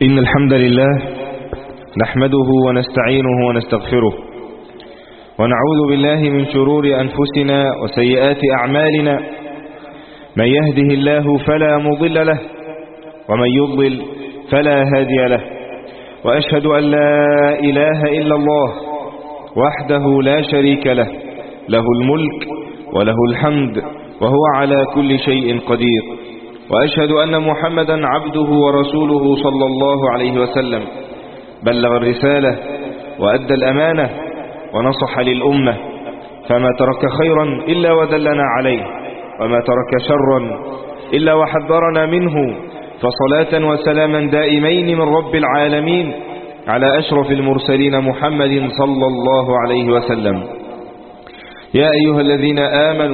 إن الحمد لله نحمده ونستعينه ونستغفره ونعوذ بالله من شرور أنفسنا وسيئات أعمالنا. من يهده الله فلا مضل له ومن يضلل فلا هادي له، وأشهد أن لا إله إلا الله وحده لا شريك له، له الملك وله الحمد وهو على كل شيء قدير. وأشهد أن محمدا عبده ورسوله صلى الله عليه وسلم، بلغ الرسالة وأدى الأمانة ونصح للأمة، فما ترك خيرا إلا ودلنا عليه، وما ترك شرا إلا وحذرنا منه. فصلاة وسلاما دائمين من رب العالمين على أشرف المرسلين محمد صلى الله عليه وسلم. يا أيها الذين آمنوا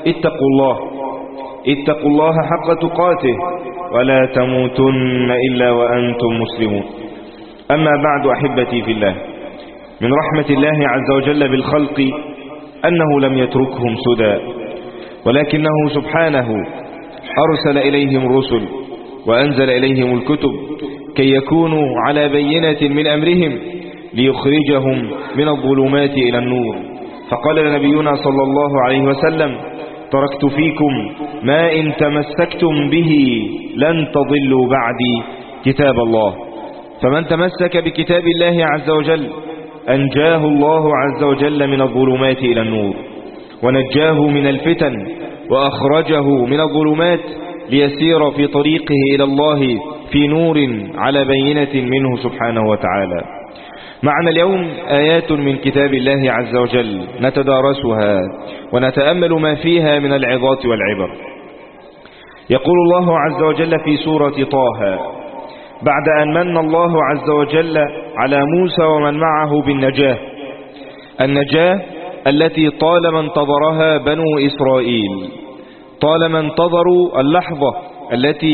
اتقوا الله حق تقاته ولا تموتن إلا وأنتم مسلمون. أما بعد، أحبتي في الله، من رحمة الله عز وجل بالخلق أنه لم يتركهم سدى، ولكنه سبحانه أرسل إليهم الرسل وأنزل إليهم الكتب كي يكونوا على بينة من أمرهم ليخرجهم من الظلمات إلى النور. فقال نبينا صلى الله عليه وسلم: تركت فيكم ما إن تمسكتم به لن تضلوا بعدي كتاب الله. فمن تمسك بكتاب الله عز وجل أنجاه الله عز وجل من الظلمات إلى النور، ونجاه من الفتن وأخرجه من الظلمات ليسير في طريقه إلى الله في نور على بينة منه سبحانه وتعالى. معنا اليوم آيات من كتاب الله عز وجل نتدارسها ونتأمل ما فيها من العظات والعبر. يقول الله عز وجل في سورة طه: بعد أن من الله عز وجل على موسى ومن معه النجاة التي طالما انتظرها بنو إسرائيل، طالما انتظروا اللحظة التي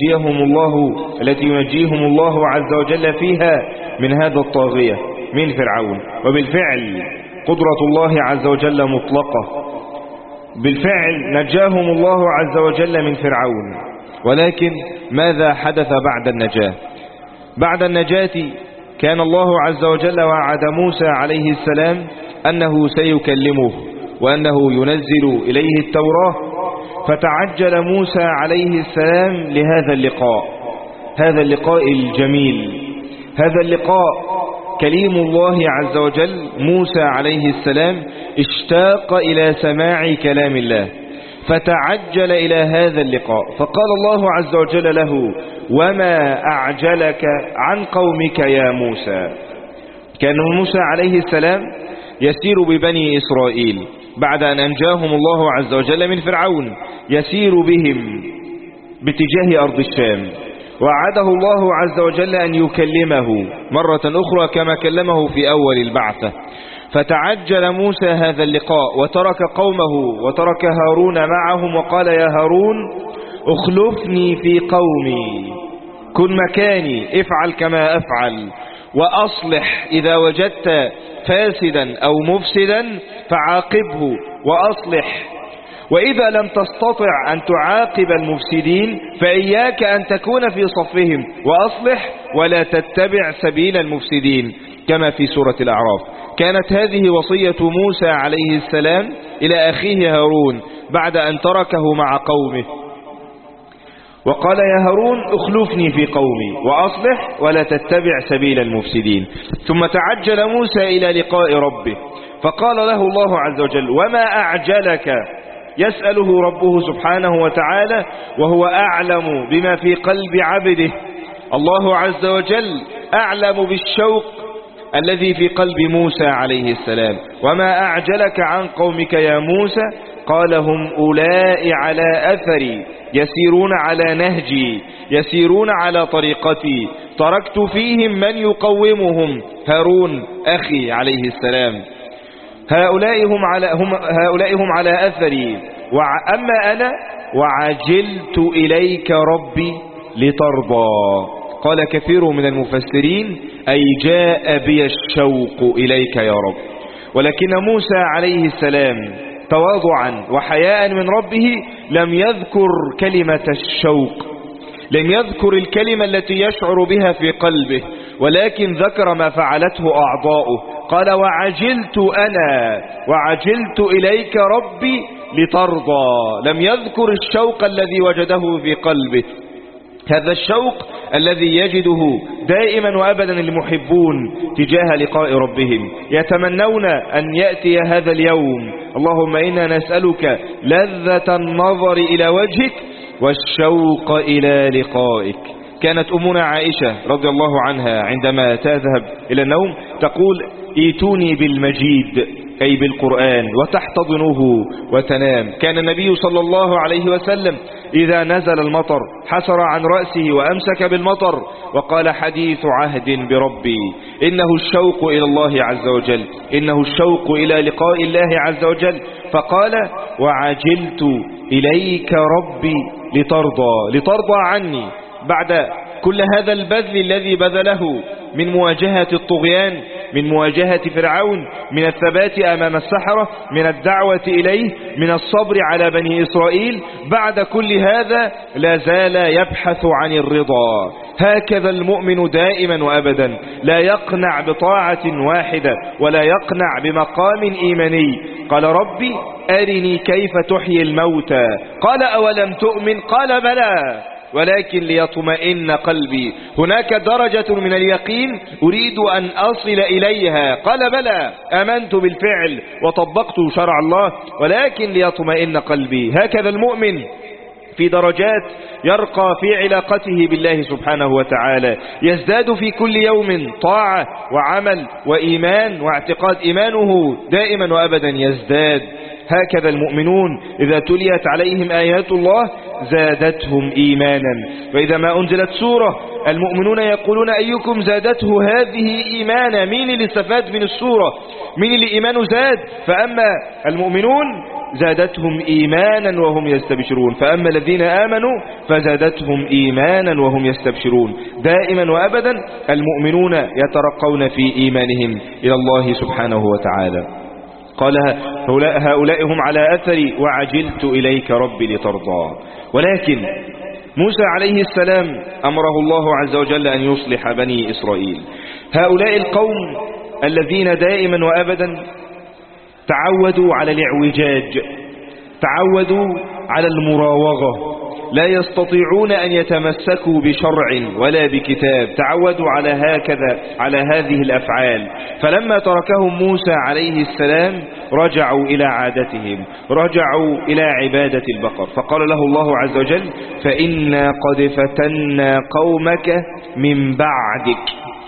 ينجيهم الله عز وجل فيها من هذا الطاغية من فرعون. وبالفعل قدرة الله عز وجل مطلقة، بالفعل نجاهم الله عز وجل من فرعون. ولكن ماذا حدث بعد النجاة؟ بعد النجاة كان الله عز وجل وعد موسى عليه السلام أنه سيكلمه وأنه ينزل إليه التوراة. فتعجل موسى عليه السلام لهذا اللقاء الجميل، هذا اللقاء. كليم الله عز وجل موسى عليه السلام اشتاق إلى سماع كلام الله، فتعجل إلى هذا اللقاء. فقال الله عز وجل له: وما أعجلك عن قومك يا موسى. كان موسى عليه السلام يسير ببني إسرائيل بعد أن أنجاهم الله عز وجل من فرعون، يسير بهم باتجاه أرض الشام، وعده الله عز وجل أن يكلمه مرة أخرى كما كلمه في أول البعثة. فتعجل موسى هذا اللقاء وترك قومه وترك هارون معهم، وقال: يا هارون اخلفني في قومي، كن مكاني، افعل كما أفعل، وأصلح إذا وجدت فاسدا أو مفسدا فعاقبه وأصلح، وإذا لم تستطع أن تعاقب المفسدين فإياك أن تكون في صفهم، وأصلح ولا تتبع سبيل المفسدين، كما في سورة الأعراف. كانت هذه وصية موسى عليه السلام إلى أخيه هارون بعد أن تركه مع قومه، وقال: يا هارون اخلفني في قومي وأصلح ولا تتبع سبيل المفسدين. ثم تعجل موسى إلى لقاء ربه، فقال له الله عز وجل: وما أعجلك؟ يسأله ربه سبحانه وتعالى وهو أعلم بما في قلب عبده. الله عز وجل أعلم بالشوق الذي في قلب موسى عليه السلام. وما أعجلك عن قومك يا موسى؟ قال: هم أولئك على أثري، يسيرون على نهجي، يسيرون على طريقتي، تركت فيهم من يقومهم، هارون أخي عليه السلام. هؤلاء هم على أثري، أما أنا وعجلت إليك ربي لترضى. قال كثير من المفسرين: أي جاء بي الشوق إليك يا رب. ولكن موسى عليه السلام تواضعا وحياء من ربه لم يذكر كلمة الشوق، لم يذكر الكلمة التي يشعر بها في قلبه، ولكن ذكر ما فعلته أعضاؤه. قال وعجلت إليك ربي لترضى. لم يذكر الشوق الذي وجده في قلبه. هذا الشوق الذي يجده دائما وأبدا المحبون تجاه لقاء ربهم، يتمنون أن يأتي هذا اليوم. اللهم إنا نسألك لذة النظر إلى وجهك والشوق إلى لقائك. كانت أمنا عائشة رضي الله عنها عندما تذهب إلى النوم تقول: ايتوني بالمجيد، أي بالقرآن، وتحتضنه وتنام. كان النبي صلى الله عليه وسلم إذا نزل المطر حسر عن رأسه وأمسك بالمطر وقال: حديث عهد بربي. إنه الشوق إلى الله عز وجل، إنه الشوق إلى لقاء الله عز وجل. فقال: وعجلت إليك ربي لترضى عني. بعد كل هذا البذل الذي بذله من مواجهة الطغيان، من مواجهة فرعون، من الثبات أمام السحرة، من الدعوة إليه، من الصبر على بني إسرائيل، بعد كل هذا لا زال يبحث عن الرضا. هكذا المؤمن دائما وأبدا، لا يقنع بطاعة واحدة ولا يقنع بمقام إيماني. قال: ربي أرني كيف تحيي الموتى. قال: أولم تؤمن؟ قال: بلى ولكن ليطمئن قلبي. هناك درجة من اليقين أريد أن أصل إليها. قال: بلى، آمنت بالفعل وطبقت شرع الله ولكن ليطمئن قلبي. هكذا المؤمن في درجات يرقى في علاقته بالله سبحانه وتعالى، يزداد في كل يوم طاعة وعمل وإيمان واعتقاد. إيمانه دائما وأبدا يزداد. هكذا المؤمنون إذا تليت عليهم آيات الله زادتهم إيمانا. وإذا ما أنزلت سورة المؤمنون يقولون: أيكم زادته هذه إيمانا. مين اللي استفاد من السورة؟ مين اللي إيمانه زاد؟ فأما المؤمنون زادتهم إيمانا وهم يستبشرون، فأما الذين آمنوا فزادتهم إيمانا وهم يستبشرون. دائما وأبدا المؤمنون يترقون في إيمانهم إلى الله سبحانه وتعالى. قال: هؤلاء هم على أثري وعجلت إليك ربي لترضى. ولكن موسى عليه السلام أمره الله عز وجل أن يصلح بني إسرائيل. هؤلاء القوم الذين دائما وأبدا تعودوا على الاعوجاج، تعودوا على المراوغة، لا يستطيعون أن يتمسكوا بشرع ولا بكتاب، تعودوا على هذه الأفعال. فلما تركهم موسى عليه السلام رجعوا إلى عادتهم، رجعوا إلى عبادة البقر. فقال له الله عز وجل: فإنا قد فتنا قومك من بعدك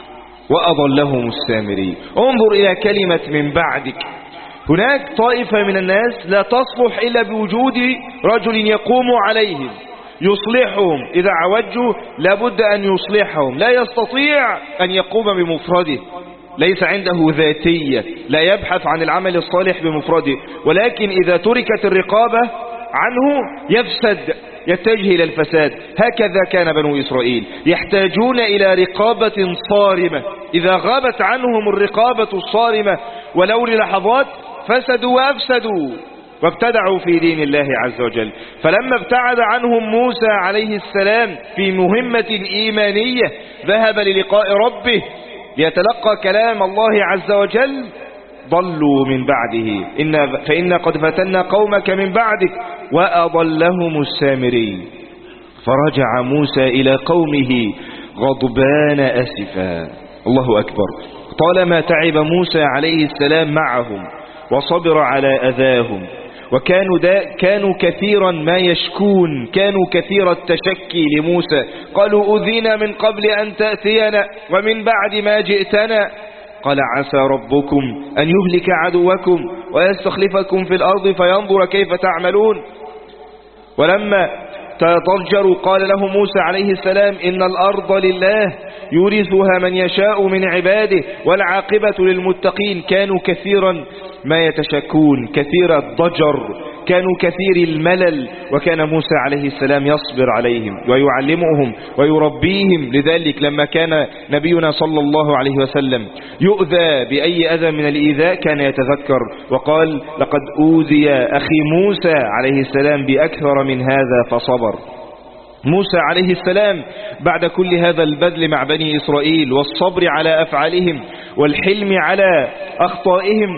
وأضلهم السامري. انظر إلى كلمة من بعدك. هناك طائفة من الناس لا تصلح إلا بوجود رجل يقوم عليهم يصلحهم. إذا عوجوا لابد أن يصلحهم، لا يستطيع أن يقوم بمفرده، ليس عنده ذاتية، لا يبحث عن العمل الصالح بمفرده. ولكن إذا تركت الرقابة عنه يفسد، يتجه إلى الفساد. هكذا كان بنو إسرائيل يحتاجون إلى رقابة صارمة. إذا غابت عنهم الرقابة الصارمة ولو للحظات فسدوا وأفسدوا وابتدعوا في دين الله عز وجل. فلما ابتعد عنهم موسى عليه السلام في مهمة إيمانية، ذهب للقاء ربه ليتلقى كلام الله عز وجل، ضلوا من بعده. فإنا قد فتنا قومك من بعدك وأضلهم السامري. فرجع موسى إلى قومه غضبان أسفا. الله أكبر. طالما تعب موسى عليه السلام معهم وصبر على أذاهم، وكانوا كثيرا ما يشكون، كانوا كثير التشكي لموسى. قالوا: أذينا من قبل أن تأتينا ومن بعد ما جئتنا. قال: عسى ربكم أن يهلك عدوكم ويستخلفكم في الأرض فينظر كيف تعملون. ولما تضجروا قال له موسى عليه السلام: إن الأرض لله يورثها من يشاء من عباده والعاقبة للمتقين. كانوا كثيرا ما يتشكون، كثير الضجر، كانوا كثير الملل، وكان موسى عليه السلام يصبر عليهم ويعلمهم ويربيهم. لذلك لما كان نبينا صلى الله عليه وسلم يؤذى بأي أذى من الإيذاء كان يتذكر وقال: لقد أوذي أخي موسى عليه السلام بأكثر من هذا فصبر. موسى عليه السلام بعد كل هذا البذل مع بني إسرائيل والصبر على أفعالهم والحلم على أخطائهم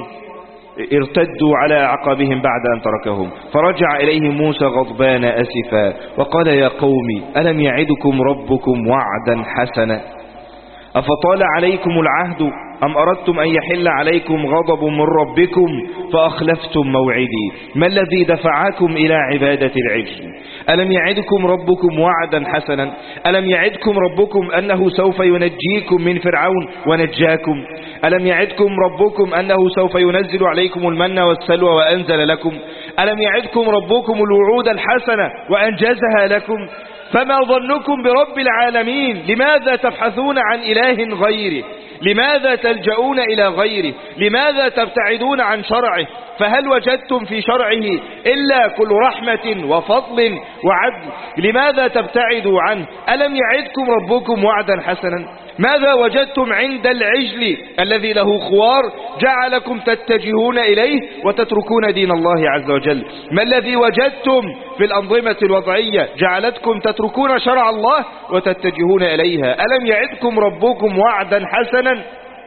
ارتدوا على أعقابهم بعد أن تركهم، فرجع إليهم موسى غضبان أسفا وقال يا قوم ألم يعدكم ربكم وعدا حسنا أفطال عليكم العهد أم أردتم أن يحل عليكم غضب من ربكم فأخلفتم موعدي؟ ما الذي دفعكم إلى عبادة العجل؟ ألم يعدكم ربكم وعدا حسنا؟ ألم يعدكم ربكم أنه سوف ينجيكم من فرعون ونجاكم؟ ألم يعدكم ربكم أنه سوف ينزل عليكم المن والسلوى وأنزل لكم؟ ألم يعدكم ربكم الوعود الحسنة وأنجزها لكم؟ فما ظنكم برب العالمين؟ لماذا تبحثون عن إله غيره؟ لماذا تلجؤون إلى غيره؟ لماذا تبتعدون عن شرعه؟ فهل وجدتم في شرعه إلا كل رحمة وفضل وعدل؟ لماذا تبتعدوا عنه؟ ألم يعدكم ربكم وعدا حسنا؟ ماذا وجدتم عند العجل الذي له خوار جعلكم تتجهون إليه وتتركون دين الله عز وجل؟ ما الذي وجدتم في الأنظمة الوضعية جعلتكم تتركون شرع الله وتتجهون إليها؟ ألم يعدكم ربكم وعدا حسنا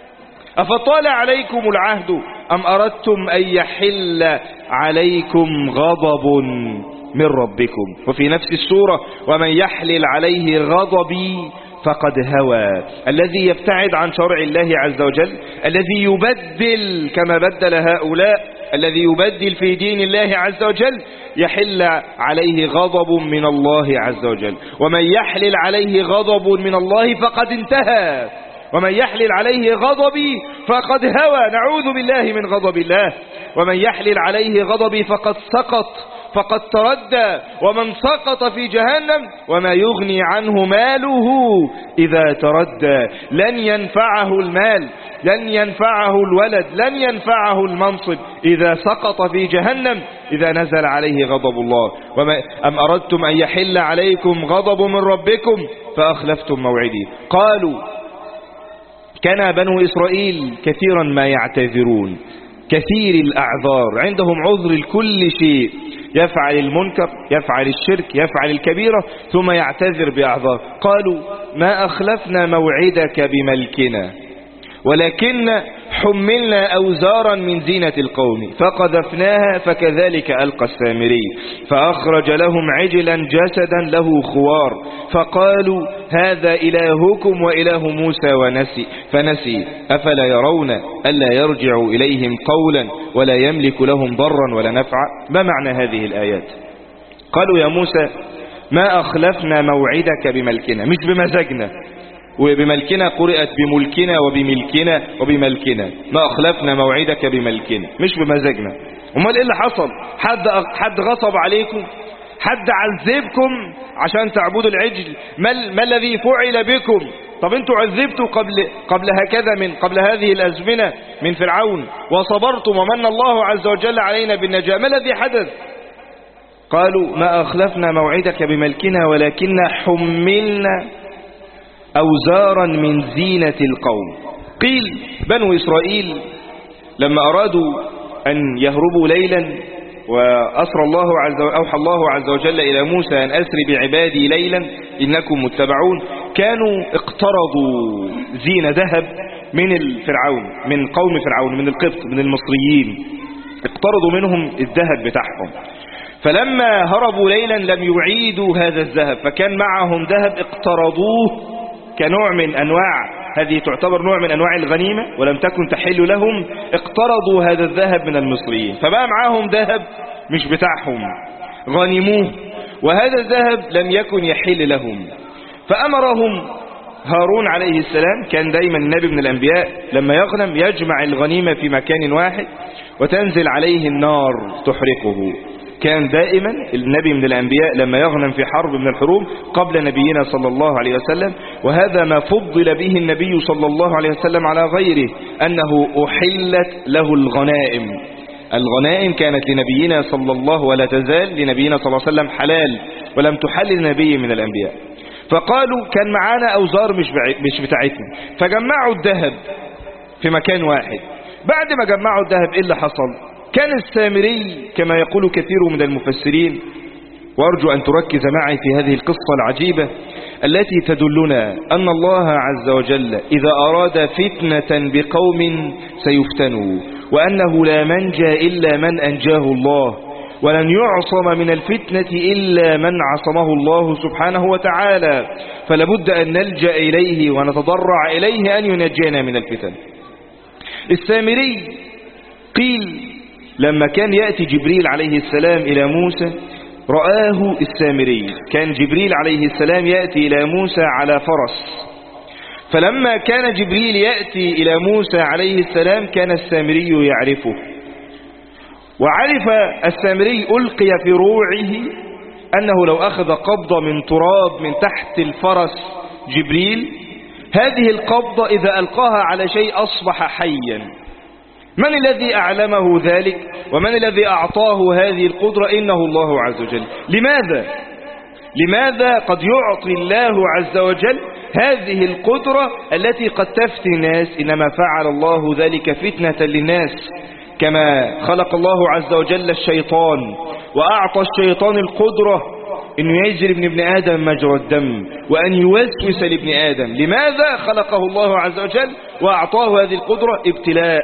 أفطال عليكم العهد أم أردتم أن يحل عليكم غضب من ربكم؟ وفي نفس السورة ومن يحلل عليه غضبي فقد هوى. الذي يبتعد عن شرع الله عز وجل، الذي يبدل كما بدل هؤلاء، الذي يبدل في دين الله عز وجل يحل عليه غضب من الله عز وجل. ومن يحلل عليه غضب من الله فقد انتهى، ومن يحلل عليه غضبي فقد هوى، نعوذ بالله من غضب الله. ومن يحلل عليه غضبي فقد سقط، فقد تردى، ومن سقط في جهنم وما يغني عنه ماله إذا تردى. لن ينفعه المال، لن ينفعه الولد، لن ينفعه المنصب إذا سقط في جهنم إذا نزل عليه غضب الله. أم أردتم أن يحل عليكم غضب من ربكم فأخلفتم موعدي. قالوا كان بنو إسرائيل كثيرا ما يعتذرون، كثير الأعذار، عندهم عذر لكل شيء، يفعل المنكر، يفعل الشرك، يفعل الكبيرة ثم يعتذر بأعذار. قالوا ما أخلفنا موعدك بملكنا ولكن حملنا أوزارا من زينة القوم فقذفناها فكذلك ألقى السامري فأخرج لهم عجلا جسدا له خوار فقالوا هذا إلهكم وإله موسى فنسي أفلا يرون ألا يرجع إليهم قولا ولا يملك لهم ضرا ولا نفعا. ما معنى هذه الآيات؟ قالوا يا موسى ما أخلفنا موعدك بملكنا، مش بمزاجنا، وبملكنا قرأت بملكنا وبملكنا وبملكنا، ما أخلفنا موعدك بملكنا، مش بمزاجنا. امال ايه اللي حصل؟ حد غصب عليكم؟ حد عذبكم عشان تعبدوا العجل؟ ما الذي فعل بكم؟ طب انتوا عذبتوا قبل هذه الأزمنة من فرعون وصبرتم ومن الله عز وجل علينا بالنجاة، ما الذي حدث؟ قالوا ما أخلفنا موعدك بملكنا ولكن حملنا أوزارا من زينة القوم. قيل بنو إسرائيل لما أرادوا أن يهربوا ليلا أوحى الله عز وجل إلى موسى أن أسر بعبادي ليلا إنكم متبعون، كانوا اقترضوا زينة ذهب من قوم فرعون، من القبط، من المصريين، اقترضوا منهم الذهب بتاعهم. فلما هربوا ليلا لم يعيدوا هذا الذهب، فكان معهم ذهب اقترضوه كنوع من أنواع، هذه تعتبر نوع من أنواع الغنيمة ولم تكن تحل لهم، اقترضوا هذا الذهب من المصريين فبقى معهم ذهب مش بتاعهم، غنموه، وهذا الذهب لم يكن يحل لهم. فأمرهم هارون عليه السلام، كان دايما النبي من الأنبياء لما يغنم يجمع الغنيمة في مكان واحد وتنزل عليه النار تحرقه. كان دائما النبي من الأنبياء لما يغنم في حرب من الحروب قبل نبينا صلى الله عليه وسلم، وهذا ما فضل به النبي صلى الله عليه وسلم على غيره، أنه أحلت له الغنائم. الغنائم كانت لنبينا صلى الله ولا تزال لنبينا صلى الله عليه وسلم حلال، ولم تحل لنبي من الأنبياء. فقالوا كان معانا أوزار مش بتاعتنا، فجمعوا الذهب في مكان واحد. بعد ما جمعوا الذهب إيه اللي حصل؟ كان السامري كما يقول كثير من المفسرين وأرجو أن تركز معي في هذه القصة العجيبة التي تدلنا أن الله عز وجل إذا أراد فتنة بقوم سيفتنوا، وأنه لا منجى إلا من أنجاه الله، ولن يعصم من الفتنة إلا من عصمه الله سبحانه وتعالى، فلابد أن نلجأ إليه ونتضرع إليه أن ينجينا من الفتن. السامري قيل لما كان يأتي جبريل عليه السلام إلى موسى رآه السامري، كان جبريل عليه السلام يأتي إلى موسى على فرس، فلما كان جبريل يأتي إلى موسى عليه السلام كان السامري يعرفه، وعرف السامري ألقي في روعه أنه لو أخذ قبضة من تراب من تحت الفرس جبريل، هذه القبضة إذا ألقاها على شيء أصبح حيا. من الذي أعلمه ذلك ومن الذي أعطاه هذه القدرة؟ إنه الله عز وجل. لماذا قد يعطي الله عز وجل هذه القدرة التي قد تفتي الناس؟ إنما فعل الله ذلك فتنة للناس، كما خلق الله عز وجل الشيطان وأعطى الشيطان القدرة أنه يجري ابن آدم مجرى الدم وأن يوسوس لابن آدم. لماذا خلقه الله عز وجل وأعطاه هذه القدرة؟ ابتلاء.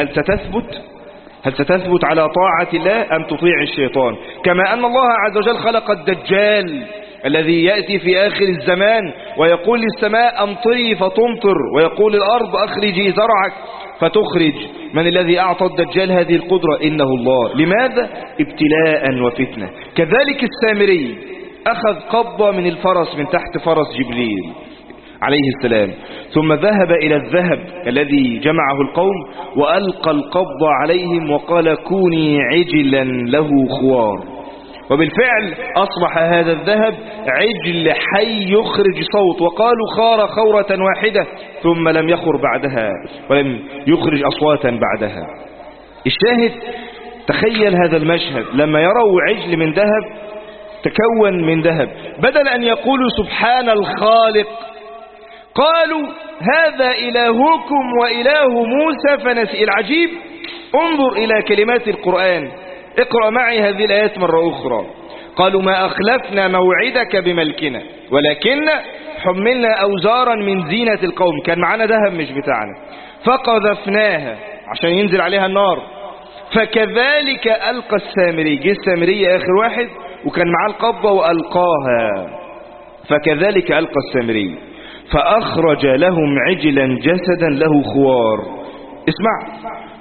هل ستثبت على طاعة الله أم تطيع الشيطان؟ كما أن الله عز وجل خلق الدجال الذي يأتي في آخر الزمان ويقول للسماء أمطري فتمطر، ويقول الأرض أخرجي زرعك فتخرج. من الذي أعطى الدجال هذه القدرة؟ إنه الله. لماذا؟ ابتلاء وفتنة. كذلك السامري أخذ قبضة من الفرس من تحت فرس جبريل عليه السلام، ثم ذهب إلى الذهب الذي جمعه القوم وألقى القبض عليهم وقال كوني عجلا له خوار، وبالفعل أصبح هذا الذهب عجل حي يخرج صوت، وقالوا خار خورة واحدة ثم لم يخر بعدها ولم يخرج أصواتا بعدها. الشاهد تخيل هذا المشهد لما يروا عجل من ذهب تكون من ذهب، بدل أن يقولوا سبحان الخالق قالوا هذا إلهكم وإله موسى فنسي. العجيب انظر إلى كلمات القرآن، اقرأ معي هذه الآيات مرة أخرى. قالوا ما أخلفنا موعدك بملكنا ولكن حملنا أوزارا من زينة القوم، كان معنا ذهب مش بتاعنا، فقذفناها عشان ينزل عليها النار، فكذلك ألقى السامري. جه السامري آخر واحد وكان معاه القبضة وألقاها، فكذلك ألقى السامري فأخرج لهم عجلا جسدا له خوار. اسمع،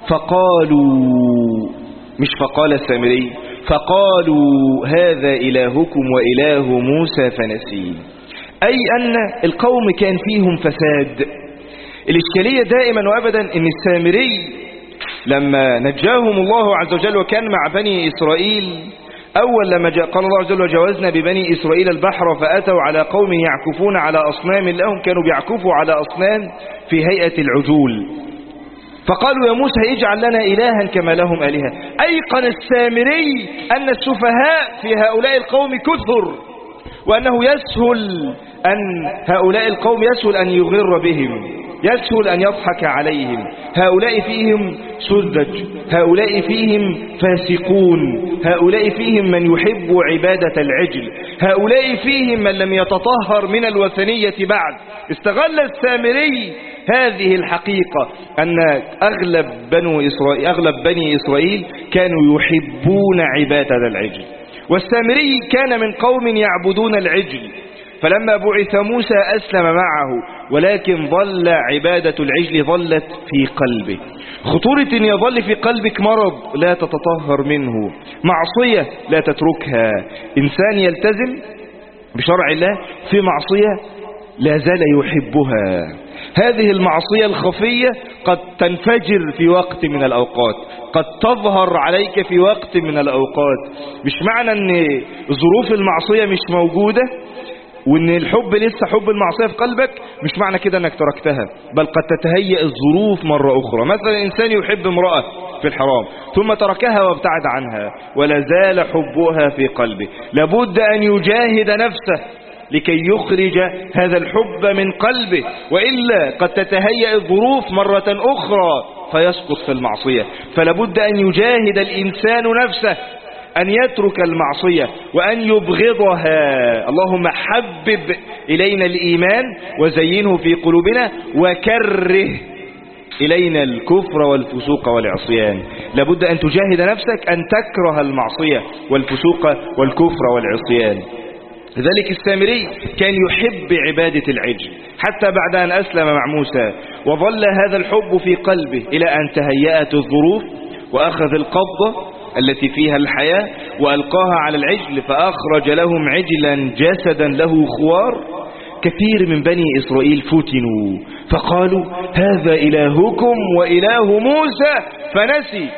فقالوا، مش فقال السامري، فقالوا هذا إلهكم وإله موسى فنسي، أي أن القوم كان فيهم فساد. الإشكالية دائما وأبدا أن السامري لما نجاهم الله عز وجل وكان مع بني إسرائيل، أول لما جاء قال الله عز وجل وجاوزنا ببني إسرائيل البحر فأتوا على قوم يعكفون على أصنام لهم، كانوا بيعكفوا على أصنام في هيئة العجول، فقالوا يا موسى اجعل لنا إلها كما لهم آلهة. أيقن السامري أن السفهاء في هؤلاء القوم كثر، وأنه يسهل أن هؤلاء القوم يسهل أن يغر بهم، يسهل أن يضحك عليهم. هؤلاء فيهم سذج، هؤلاء فيهم فاسقون، هؤلاء فيهم من يحب عبادة العجل، هؤلاء فيهم من لم يتطهر من الوثنية بعد. استغل السامري هذه الحقيقة أن أغلب بني إسرائيل كانوا يحبون عبادة العجل، والسامري كان من قوم يعبدون العجل، فلما بعث موسى أسلم معه، ولكن ظل عبادة العجل ظلت في قلبه. خطورة أن يظل في قلبك مرض لا تتطهر منه، معصية لا تتركها. إنسان يلتزم بشرع الله في معصية لا زال يحبها، هذه المعصية الخفية قد تنفجر في وقت من الأوقات، قد تظهر عليك في وقت من الأوقات. مش معنى أن ظروف المعصية مش موجودة وان الحب لسه حب المعصية في قلبك، مش معنى كده انك تركتها، بل قد تتهيأ الظروف مرة اخرى. مثلا انسان يحب امرأة في الحرام ثم تركها وابتعد عنها ولا زال حبها في قلبه، لابد ان يجاهد نفسه لكي يخرج هذا الحب من قلبه، وإلا قد تتهيأ الظروف مرة أخرى فيسقط في المعصية. فلابد أن يجاهد الإنسان نفسه أن يترك المعصية وأن يبغضها. اللهم حبب إلينا الإيمان وزينه في قلوبنا وكره إلينا الكفر والفسوق والعصيان. لابد أن تجاهد نفسك أن تكره المعصية والفسوق والكفر والعصيان. لذلك السامري كان يحب عبادة العجل حتى بعد أن أسلم مع موسى، وظل هذا الحب في قلبه إلى أن تهيأت الظروف وأخذ القبضة التي فيها الحياة وألقاها على العجل، فأخرج لهم عجلا جسدا له خوار. كثير من بني إسرائيل فتنوا فقالوا هذا إلهكم وإله موسى فنسي.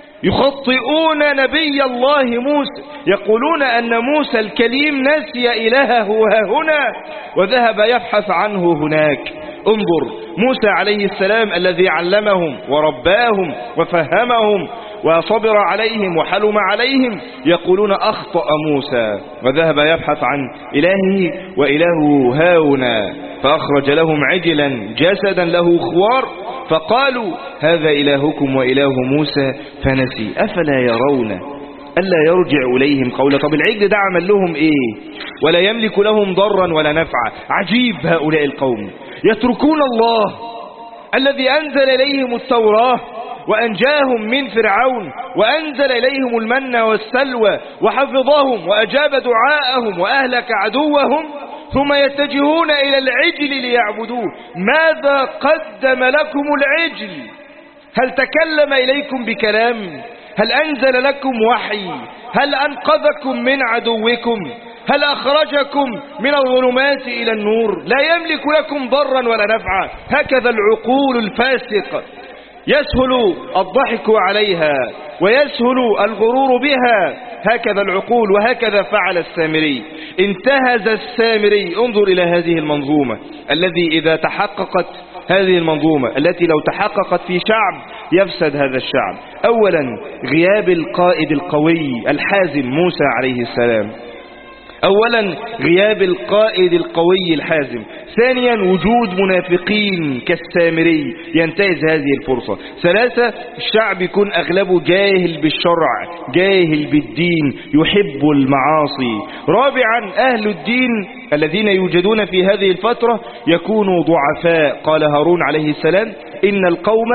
يخطئون نبي الله موسى، يقولون أن موسى الكليم نسي إلهه هنا وذهب يبحث عنه هناك. انظر موسى عليه السلام الذي علمهم ورباهم وفهمهم وصبر عليهم وحلم عليهم، يقولون أخطأ موسى وذهب يبحث عن إلهه وإله هاهنا، فأخرج لهم عجلا جسدا له خوار فقالوا هذا إلهكم وإله موسى فنسي. أفلا يرون ألا يرجع إليهم قولا؟ طب العجل ده عمل لهم إيه؟ ولا يملك لهم ضرا ولا نفعا. عجيب هؤلاء القوم يتركون الله الذي أنزل إليهم التوراة وأنجاهم من فرعون وأنزل إليهم المن والسلوى وحفظهم وأجاب دعاءهم وأهلك عدوهم، ثم يتجهون إلى العجل ليعبدوه. ماذا قدم لكم العجل؟ هل تكلم إليكم بكلام؟ هل أنزل لكم وحي؟ هل أنقذكم من عدوكم؟ هل أخرجكم من الظلمات إلى النور؟ لا يملك لكم ضرا ولا نفعا. هكذا العقول الفاسقة يسهل الضحك عليها ويسهل الغرور بها، هكذا العقول. وهكذا فعل السامري، انتهز السامري. انظر إلى هذه المنظومة الذي إذا تحققت هذه المنظومة التي لو تحققت في شعب يفسد هذا الشعب. أولا غياب القائد القوي الحازم موسى عليه السلام. أولا غياب القائد القوي الحازم. ثانيا وجود منافقين كالسامري ينتهز هذه الفرصة. ثلاثة الشعب يكون أغلبه جاهل بالشرع جاهل بالدين يحب المعاصي. رابعا أهل الدين الذين يوجدون في هذه الفترة يكونوا ضعفاء. قال هارون عليه السلام إن القوم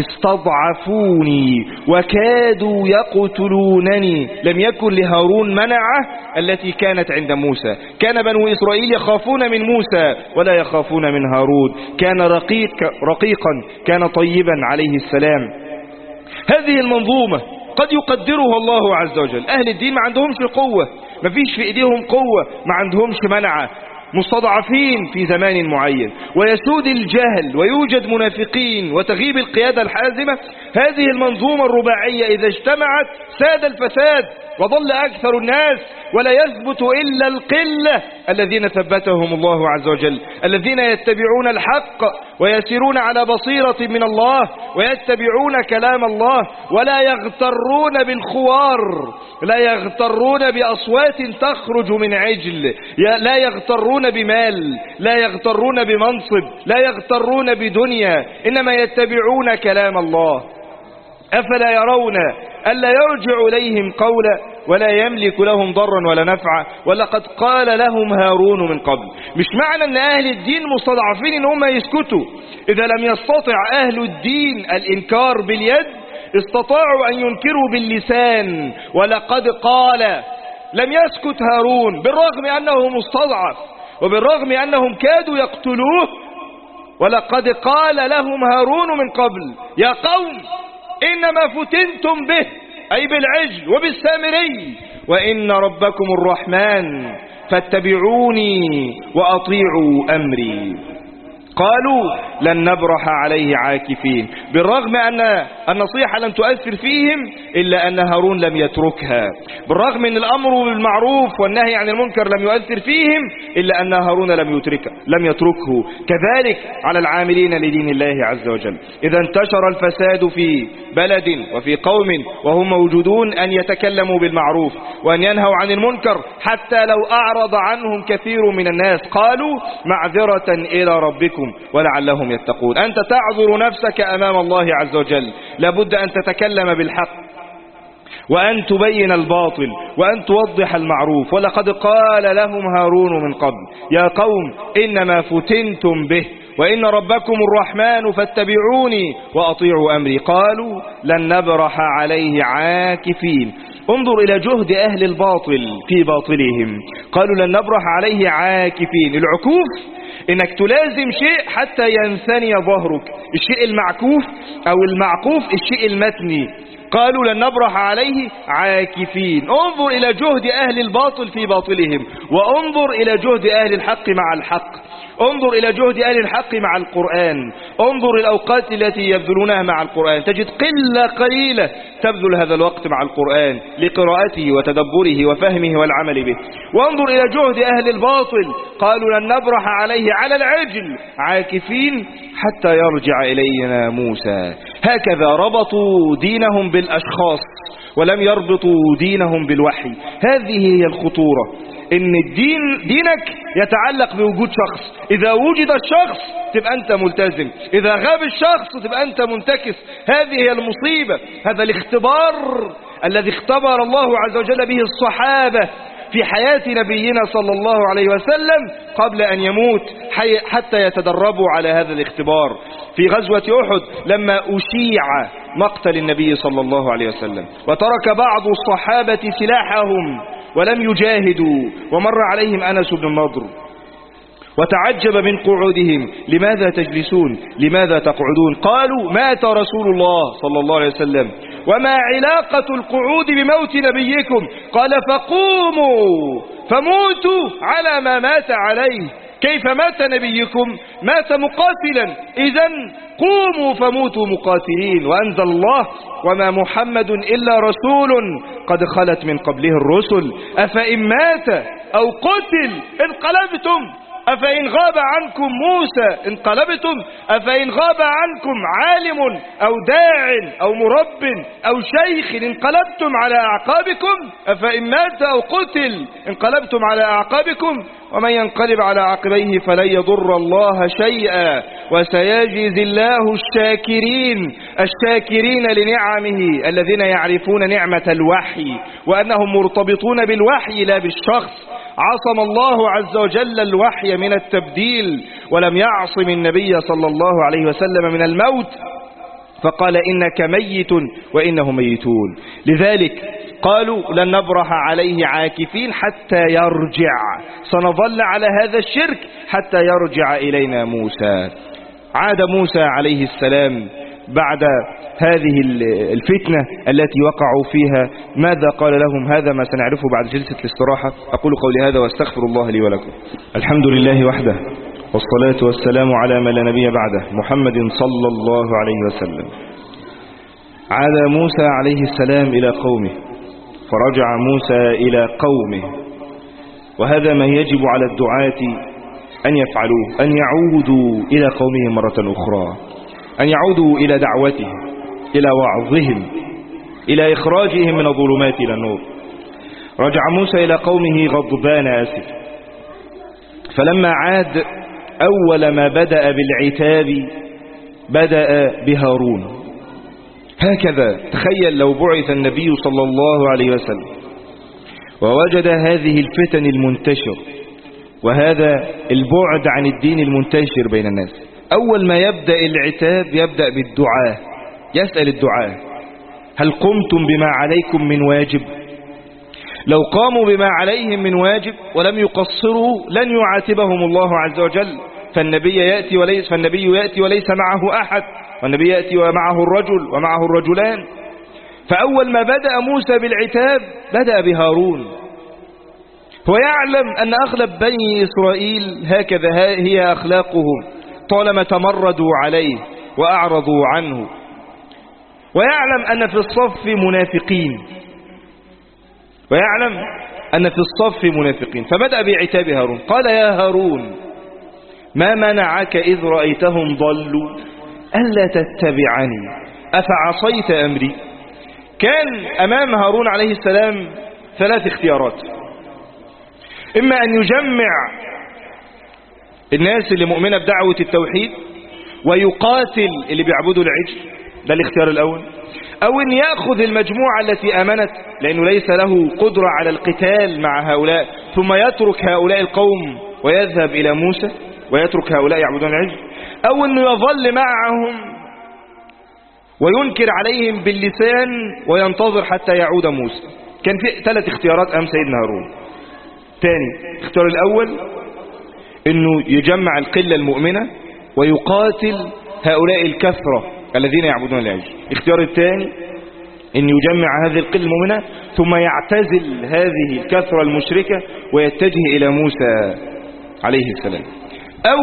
استضعفوني وكادوا يقتلونني. لم يكن لهارون منعة التي كانت عند موسى. كان بنو إسرائيل يخافون من موسى ولا يخافون من هارون. كان رقيقا كان طيبا عليه السلام. هذه المنظومة قد يقدرها الله عز وجل. أهل الدين ما عندهمش قوة، ما فيش في إيديهم قوة، ما عندهمش منعة، مستضعفين في زمان معين، ويسود الجهل ويوجد منافقين وتغيب القيادة الحازمة. هذه المنظومة الرباعية إذا اجتمعت ساد الفساد وظل أكثر الناس ولا يثبت إلا القلة الذين ثبتهم الله عز وجل، الذين يتبعون الحق ويسيرون على بصيرة من الله ويتبعون كلام الله ولا يغترون بالخوار، لا يغترون بأصوات تخرج من عجل، لا يغترون بمال، لا يغترون بمنصب، لا يغترون بدنيا، إنما يتبعون كلام الله. أفلا يرون ألا يرجع إليهم قولا ولا يملك لهم ضرا ولا نفعا ولقد قال لهم هارون من قبل. مش معنى أن أهل الدين مستضعفين إن هم يسكتوا. إذا لم يستطع أهل الدين الإنكار باليد استطاعوا أن ينكروا باللسان. ولقد قال، لم يسكت هارون بالرغم أنه مستضعف وبالرغم أنهم كادوا يقتلوه. ولقد قال لهم هارون من قبل يا قوم إنما فتنتم به، أي بالعجل وبالسامري، وإن ربكم الرحمن فاتبعوني وأطيعوا أمري. قالوا لن نبرح عليه عاكفين. بالرغم أن النصيحة لم تؤثر فيهم إلا أن هارون لم يتركها. بالرغم أن الأمر بالمعروف والنهي عن المنكر لم يؤثر فيهم إلا أن هارون لم يتركه. كذلك على العاملين لدين الله عز وجل. إذا انتشر الفساد في بلد وفي قوم وهم موجودون أن يتكلموا بالمعروف وأن ينهوا عن المنكر حتى لو أعرض عنهم كثير من الناس قالوا معذرة إلى ربكم ولعلهم يتقون. أنت تعذر نفسك أمام الله عز وجل، لابد أن تتكلم بالحق وأن تبين الباطل وأن توضح المعروف. ولقد قال لهم هارون من قبل يا قوم إنما فتنتم به وإن ربكم الرحمن فاتبعوني وأطيعوا أمري. قالوا لن نبرح عليه عاكفين. انظر إلى جهد أهل الباطل في باطلهم. قالوا لن نبرح عليه عاكفين. العكوف إنك تلازم شيء حتى ينثني ظهرك، الشيء المعكوف أو المعقوف الشيء المتني. قالوا لن نبرح عليه عاكفين. انظر إلى جهد أهل الباطل في باطلهم، وانظر إلى جهد أهل الحق مع الحق. انظر إلى جهد أهل الحق مع القرآن. انظر الأوقات التي يبذلونها مع القرآن، تجد قلة قليلة تبذل هذا الوقت مع القرآن لقراءته وتدبره وفهمه والعمل به. وانظر إلى جهد أهل الباطل. قالوا لن نبرح عليه على العجل عاكفين حتى يرجع إلينا موسى. هكذا ربطوا دينهم بالأشخاص ولم يربطوا دينهم بالوحي. هذه هي الخطورة، ان دينك يتعلق بوجود شخص. اذا وجد الشخص تبقى انت ملتزم، اذا غاب الشخص تبقى انت منتكس. هذه هي المصيبة. هذا الاختبار الذي اختبر الله عز وجل به الصحابة في حياة نبينا صلى الله عليه وسلم قبل أن يموت حتى يتدربوا على هذا الاختبار. في غزوة أحد لما أشيع مقتل النبي صلى الله عليه وسلم وترك بعض الصحابة سلاحهم ولم يجاهدوا، ومر عليهم أنس بن النضر وتعجب من قعودهم: لماذا تجلسون؟ لماذا تقعدون؟ قالوا: مات رسول الله صلى الله عليه وسلم. وما علاقة القعود بموت نبيكم؟ قال: فقوموا فموتوا على ما مات عليه. كيف مات نبيكم؟ مات مقاتلا، إذن قوموا فموتوا مقاتلين. وأنزل الله: وما محمد إلا رسول قد خلت من قبله الرسل أفإن مات أو قتل انقلبتم، أفإن غاب عنكم موسى انقلبتم، أفإن غاب عنكم عالم أو داع أو مرب أو شيخ انقلبتم على أعقابكم، أفإن مات أو قتل انقلبتم على أعقابكم، ومن ينقلب على عقبيه فلن يضر الله شيئا وسيجزي الله الشاكرين لنعمه الذين يعرفون نعمة الوحي وأنهم مرتبطون بالوحي لا بالشخص. عصم الله عز وجل الوحي من التبديل ولم يعصم النبي صلى الله عليه وسلم من الموت، فقال: إنك ميت وإنهم ميتون. لذلك قالوا: لن نبرح عليه عاكفين حتى يرجع، سنظل على هذا الشرك حتى يرجع إلينا موسى. عاد موسى عليه السلام بعد هذه الفتنة التي وقعوا فيها. ماذا قال لهم؟ هذا ما سنعرفه بعد جلسة الاستراحة. أقول قولي هذا واستغفر الله لي ولكم. الحمد لله وحده، والصلاة والسلام على من لا نبي بعده، محمد صلى الله عليه وسلم. عاد موسى عليه السلام إلى قومه، فرجع موسى إلى قومه، وهذا ما يجب على الدعاة أن يفعلوه، أن يعودوا إلى قومهم مرة أخرى، أن يعودوا إلى دعوتهم، إلى وعظهم، إلى إخراجهم من الظلمات إلى النور. رجع موسى إلى قومه غضبان آسف، فلما عاد أول ما بدأ بالعتاب بدأ بهارون. هكذا تخيل لو بعث النبي صلى الله عليه وسلم ووجد هذه الفتن المنتشر وهذا البعد عن الدين المنتشر بين الناس، أول ما يبدأ العتاب يبدأ بالدعاء، يسأل الدعاء: هل قمتم بما عليكم من واجب؟ لو قاموا بما عليهم من واجب ولم يقصروا لن يعاتبهم الله عز وجل. فالنبي يأتي وليس معه أحد، والنبي يأتي ومعه الرجل ومعه الرجلان. فأول ما بدأ موسى بالعتاب بدأ بهارون. هو يعلم أن أغلب بني إسرائيل هكذا هي أخلاقهم طالما تمردوا عليه وأعرضوا عنه، ويعلم أن في الصف منافقين، فبدأ بعتاب هارون. قال: يا هارون ما منعك إذ رأيتهم ضلوا ألا تتبعني أفعصيت أمري؟ كان أمام هارون عليه السلام 3 اختيارات: إما أن يجمع الناس اللي مؤمنة بدعوة التوحيد ويقاتل اللي بيعبدوا العجل، ده الاختيار الأول. أو أن يأخذ المجموعة التي آمنت لأنه ليس له قدرة على القتال مع هؤلاء، ثم يترك هؤلاء القوم ويذهب إلى موسى ويترك هؤلاء يعبدون العجل. أو أنه يظل معهم وينكر عليهم باللسان وينتظر حتى يعود موسى. كان في 3 اختيارات أمام سيدنا هارون. تاني اختيار الأول أنه يجمع القلة المؤمنة ويقاتل هؤلاء الكثرة الذين يعبدون العجل. الاختيار الثاني أن يجمع هذه القلة المؤمنة ثم يعتزل هذه الكثرة المشركة ويتجه إلى موسى عليه السلام. أو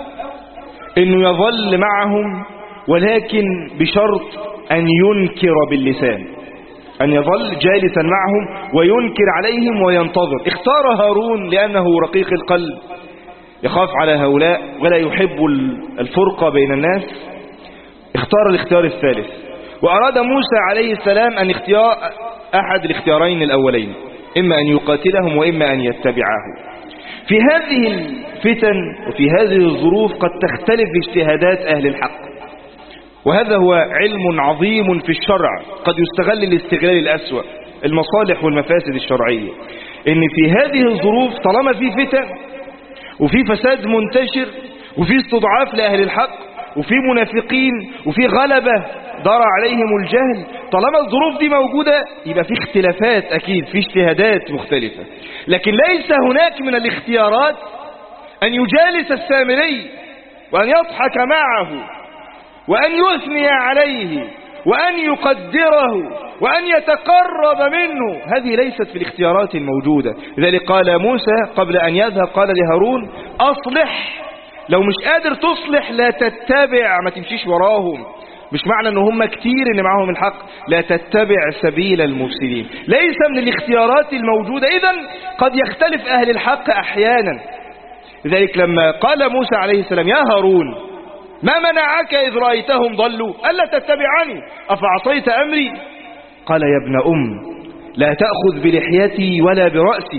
أنه يظل معهم ولكن بشرط أن ينكر باللسان، أن يظل جالسا معهم وينكر عليهم وينتظر. اختار هارون لأنه رقيق القلب يخاف على هؤلاء ولا يحب الفرقة بين الناس، اختار الاختيار الثالث. وأراد موسى عليه السلام أن يختار أحد الاختيارين الأولين، إما أن يقاتلهم وإما أن يتبعه. في هذه الفتن وفي هذه الظروف قد تختلف اجتهادات أهل الحق، وهذا هو علم عظيم في الشرع قد يستغل الاستغلال الأسوأ، المصالح والمفاسد الشرعية. إن في هذه الظروف طالما في فتن وفي فساد منتشر وفي استضعاف لأهل الحق وفي منافقين وفي غلبة دار عليهم الجهل، طالما الظروف دي موجودة يبقى في اختلافات أكيد، في اجتهادات مختلفة. لكن ليس هناك من الاختيارات أن يجالس السامري وأن يضحك معه وأن يثني عليه وأن يقدره وأن يتقرب منه. هذه ليست في الاختيارات الموجودة. لذلك قال موسى قبل أن يذهب قال لهارون أصلح، لو مش قادر تصلح لا تتبع، ما تمشيش وراهم. مش معنى ان هم كتير ان معهم الحق، لا تتبع سبيل المفسدين. ليس من الاختيارات الموجودة. إذن قد يختلف أهل الحق أحيانا. لذلك لما قال موسى عليه السلام يا هارون ما منعك إذ رأيتهم ضلوا ألا تتبعني أفعصيت أمري؟ قال يا ابن لا تأخذ بلحيتي ولا برأسي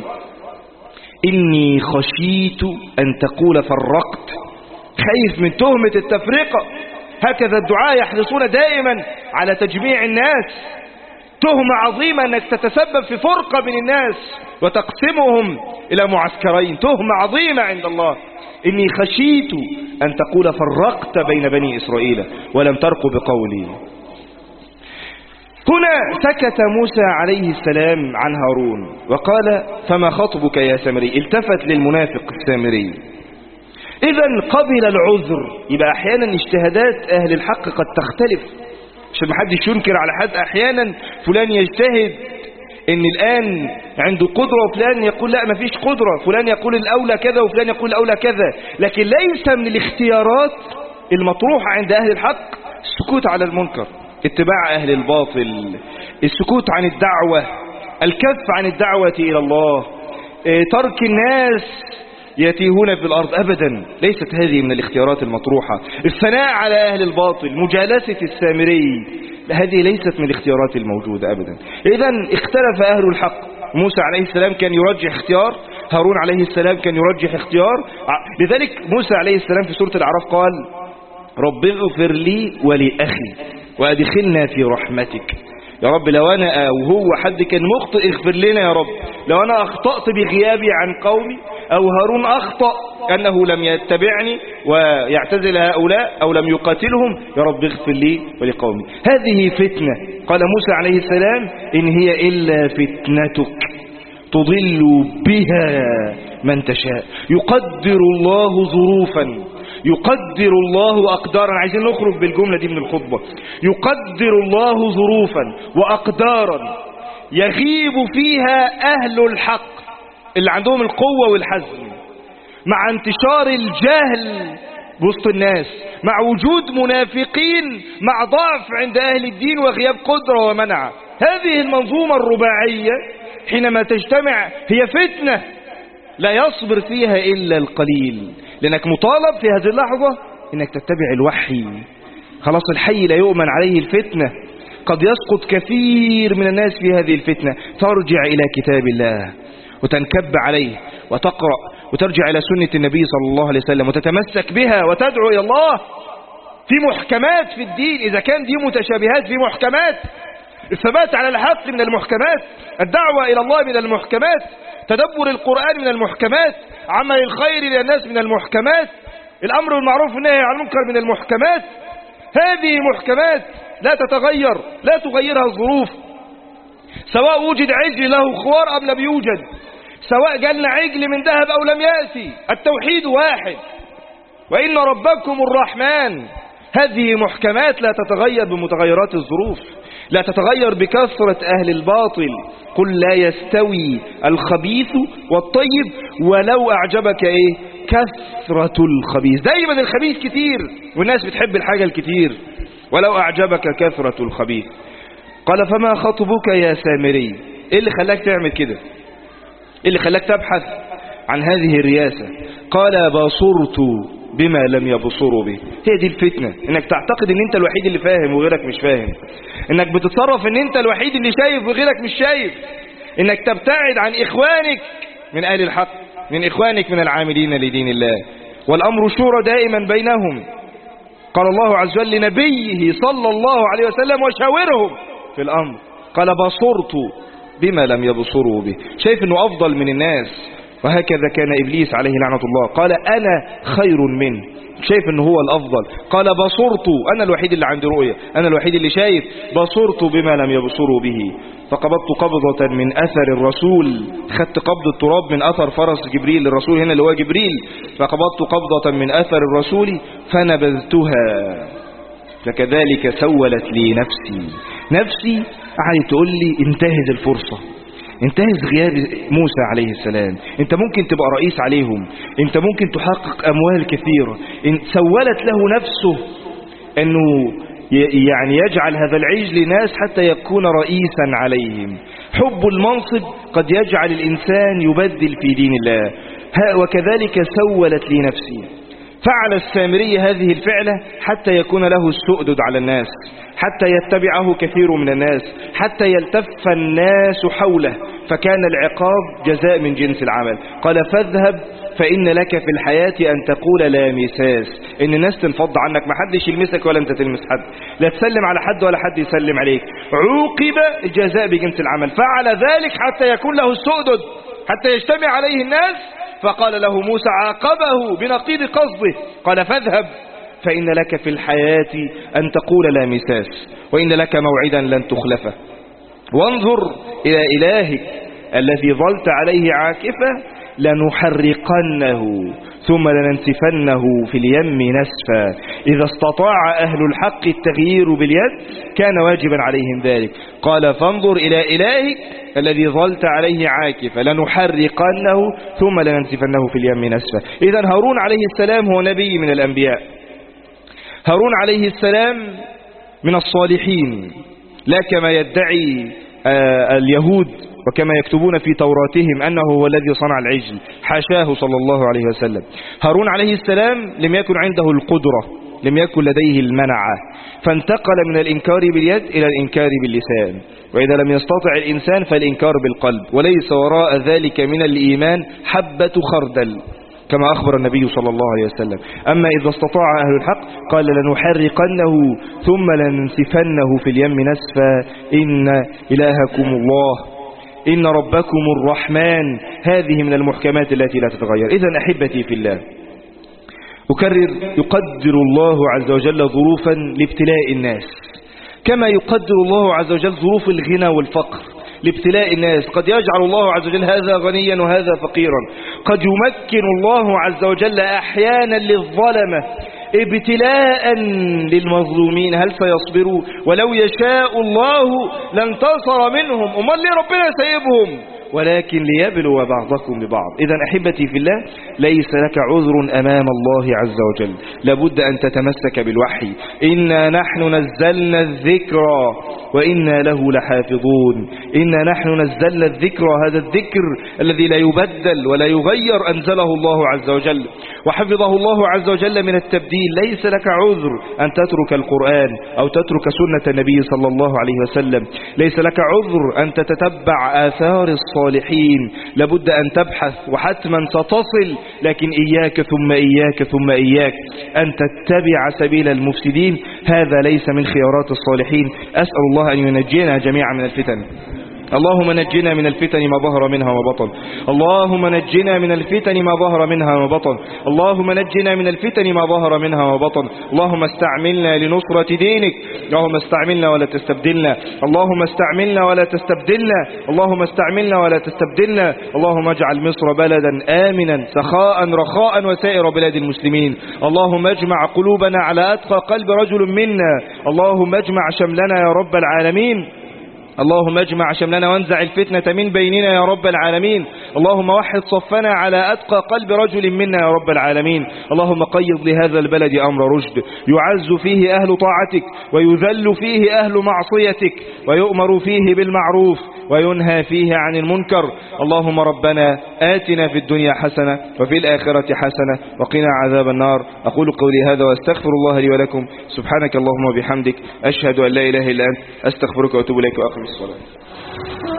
إني خشيت أن تقول فرقت، خايف من تهمة التفرقة. هكذا الدعاء يحرصون دائما على تجميع الناس. تهمة عظيمة أنك تتسبب في فرقة بين الناس وتقسمهم إلى معسكرين، تهمة عظيمة عند الله. إني خشيت أن تقول فرقت بين بني إسرائيل ولم ترقوا بقولي. هنا سكت موسى عليه السلام عن هارون وقال فما خطبك يا سامري؟ التفت للمنافق السامري. إذن قبل العذر. يبقى أحيانا اجتهادات أهل الحق قد تختلف عشان ما حدش ينكر على حد. أحيانا فلان يجتهد إن الآن عنده قدرة وفلان يقول لا ما فيش قدرة، فلان يقول الأولى كذا وفلان يقول الأولى كذا. لكن ليس من الاختيارات المطروحة عند أهل الحق السكوت على المنكر، اتباع أهل الباطل، السكوت عن الدعوة، الكف عن الدعوة إلى الله، ترك الناس يتيهون في الأرض. أبدا ليست هذه من الاختيارات المطروحة. الثناء على أهل الباطل، مجالسة السامري، هذه ليست من الاختيارات الموجودة أبدا. إذن اختلف أهل الحق. موسى عليه السلام كان يرجح اختيار، هارون عليه السلام كان يرجح اختيار. لذلك موسى عليه السلام في سورة الأعراف قال رب اغفر لي ولأخي وأدخلنا في رحمتك. يا رب لو أنا أو هو حد كان مخطئ اغفر لنا يا رب. لو أنا أخطأت بغيابي عن قومي أو هارون أخطأ أنه لم يتبعني ويعتزل هؤلاء أو لم يقاتلهم، يا رب اغفر لي ولقومي. هذه فتنة. قال موسى عليه السلام إن هي إلا فتنتك تضل بها من تشاء. يقدر الله ظروفا، يقدر الله أقدارا. عايزين نخرج بالجملة دي من الخطبة. يقدر الله ظروفا وأقدارا يغيب فيها أهل الحق اللي عندهم القوة والحزم، مع انتشار الجهل وسط الناس، مع وجود منافقين، مع ضعف عند أهل الدين وغياب قدرة ومنع. هذه المنظومة الرباعية حينما تجتمع هي فتنة لا يصبر فيها إلا القليل. لأنك مطالب في هذه اللحظة إنك تتبع الوحي. خلاص الحي لا يؤمن عليه الفتنة. قد يسقط كثير من الناس في هذه الفتنة. ترجع إلى كتاب الله وتنكب عليه وتقرأ وترجع إلى سنة النبي صلى الله عليه وسلم وتتمسك بها وتدعو إلى الله. في محكمات في الدين. إذا كان دي متشابهات في محكمات. الثبات على الحق من المحكمات، الدعوة إلى الله من المحكمات، تدبر القرآن من المحكمات، عمل الخير للناس من المحكمات، الأمر بالمعروف والنهي عن المنكر من المحكمات. هذه محكمات لا تتغير، لا تغيرها الظروف، سواء وجد عجل له خوار أم لم يوجد، سواء جالنا عجل من ذهب أو لم يأتي، التوحيد واحد، وإن ربكم الرحمن. هذه محكمات لا تتغير بمتغيرات الظروف، لا تتغير بكثرة أهل الباطل. قل لا يستوي الخبيث والطيب ولو أعجبك كثرة الخبيث. دايما الخبيث كتير والناس بتحب الحاجة الكتير. ولو أعجبك كثرة الخبيث. قال فما خطبك يا سامري؟ إيه اللي خلاك تعمل كده؟ إيه اللي خلاك تبحث عن هذه الرياسة؟ قال بصرت بما لم يبصروا به. هي دي الفتنة، انك تعتقد ان انت الوحيد اللي فاهم وغيرك مش فاهم، انك بتتصرف ان انت الوحيد اللي شايف وغيرك مش شايف، انك تبتعد عن اخوانك من اهل الحق، من اخوانك من العاملين لدين الله. والامر شورى دائما بينهم. قال الله عز وجل لنبيه صلى الله عليه وسلم وشاورهم في الامر. قال بصرت بما لم يبصروا به. شايف انه افضل من الناس. وهكذا كان إبليس عليه لعنة الله. قال أنا خير منه، شايف أنه هو الأفضل. قال بصرت، أنا الوحيد اللي عندي رؤية، أنا الوحيد اللي شايف. بصرت بما لم يبصروا به. فقبضت قبضة من أثر الرسول، خدت قبض التراب من أثر فرس جبريل للرسول، هنا اللي هو جبريل. فقبضت قبضة من أثر الرسول فنبذتها. فكذلك سولت لي نفسي قعدت تقول لي انتهز الفرصة، انتهز غياب موسى عليه السلام، انت ممكن تبقى رئيس عليهم، انت ممكن تحقق اموال كثيرة. سولت له نفسه انه يعني يجعل هذا العجل لناس حتى يكون رئيسا عليهم. حب المنصب قد يجعل الانسان يبدل في دين الله. وكذلك سولت لي نفسي. فعل السامري هذه الفعلة حتى يكون له السؤدد على الناس، حتى يتبعه كثير من الناس، حتى يلتف الناس حوله، فكان العقاب جزاء من جنس العمل. قال فاذهب فإن لك في الحياة أن تقول لا مساس، إن الناس تنفض عنك، ما حدش يلمسك ولا أنت تلمس حد، لا تسلم على حد ولا حد يسلم عليك. عوقب الجزاء بجنس العمل. فعل ذلك حتى يكون له السؤدد، حتى يجتمع عليه الناس. فقال له موسى عاقبه بنقيض قصده. قال فاذهب فإن لك في الحياة أن تقول لا مساس، وإن لك موعدا لن تخلفه، وانظر إلى إلهك الذي ظلت عليه عاكفة لنحرقنه ثم لننسفنه في اليم نسفا. إذا استطاع أهل الحق التغيير باليد كان واجبا عليهم ذلك. قال فانظر إلى إلهك الذي ظلت عليه عاكفة لنحرقنه ثم لننسفنه في اليم نسفا. إذا هارون عليه السلام هو نبي من الأنبياء، هارون عليه السلام من الصالحين، لا كما يدعي اليهود وكما يكتبون في توراتهم أنه هو الذي صنع العجل، حاشاه صلى الله عليه وسلم. هارون عليه السلام لم يكن عنده القدرة، لم يكن لديه المنعة، فانتقل من الإنكار باليد إلى الإنكار باللسان. وإذا لم يستطع الإنسان فالإنكار بالقلب، وليس وراء ذلك من الإيمان حبة خردل كما أخبر النبي صلى الله عليه وسلم. أما إذا استطاع أهل الحق قال لنحرقنه ثم لننسفنه في اليم نسفا إن إلهكم الله إن ربكم الرحمن. هذه من المحكمات التي لا تتغير. إذن أحبتي في الله، أكرر، يقدر الله عز وجل ظروفا لابتلاء الناس، كما يقدر الله عز وجل ظروف الغنى والفقر لابتلاء الناس. قد يجعل الله عز وجل هذا غنيا وهذا فقيرا، قد يمكن الله عز وجل أحيانا للظلمة ابتلاء للمظلومين. هل سيصبروا؟ ولو يشاء الله لانتصر منهم، أمال ليه ربنا سيبهم؟ ولكن ليبلو بعضكم ببعض. إذا أحبتي في الله، ليس لك عذر أمام الله عز وجل، لابد أن تتمسك بالوحي. إنا نحن نزلنا الذكر وإنا له لحافظون. إنا نحن نزلنا الذكر، هذا الذكر الذي لا يبدل ولا يغير أنزله الله عز وجل وحفظه الله عز وجل من التبديل. ليس لك عذر أن تترك القرآن أو تترك سنة النبي صلى الله عليه وسلم. ليس لك عذر أن تتتبع آثار الصالحين الصالحين لابد أن تبحث وحتما ستصل، لكن إياك ثم إياك ثم إياك أن تتبع سبيل المفسدين، هذا ليس من خيارات الصالحين. أسأل الله أن ينجينا جميعا من الفتن. اللهم نجنا من الفتن ما ظهر منها وبطن، اللهم نجنا من الفتن ما ظهر منها وبطن، اللهم نجنا من الفتن ما ظهر منها وبطن. اللهم استعملنا لنصرة دينك، اللهم استعملنا ولا تستبدلنا، اللهم استعملنا ولا تستبدلنا، اللهم استعملنا ولا تستبدلنا. اللهم اجعل مصر بلدا آمنا سخاء رخاء وسائر بلاد المسلمين. اللهم اجمع قلوبنا على أتقى قلب رجل منا، اللهم اجمع شملنا يا رب العالمين، اللهم اجمع شملنا وانزع الفتنة من بيننا يا رب العالمين. اللهم وحد صفنا على أتقى قلب رجل منا يا رب العالمين. اللهم قيض لهذا البلد أمر رشد، يعز فيه أهل طاعتك ويذل فيه أهل معصيتك، ويؤمر فيه بالمعروف وينهى فيه عن المنكر. اللهم ربنا آتنا في الدنيا حسنة وفي الآخرة حسنة وقنا عذاب النار. أقول قولي هذا واستغفر الله لي ولكم. سبحانك اللهم وبحمدك، أشهد أن لا إله إلا أنت، أستغفرك وأتوب إليك وأقم الصلاة.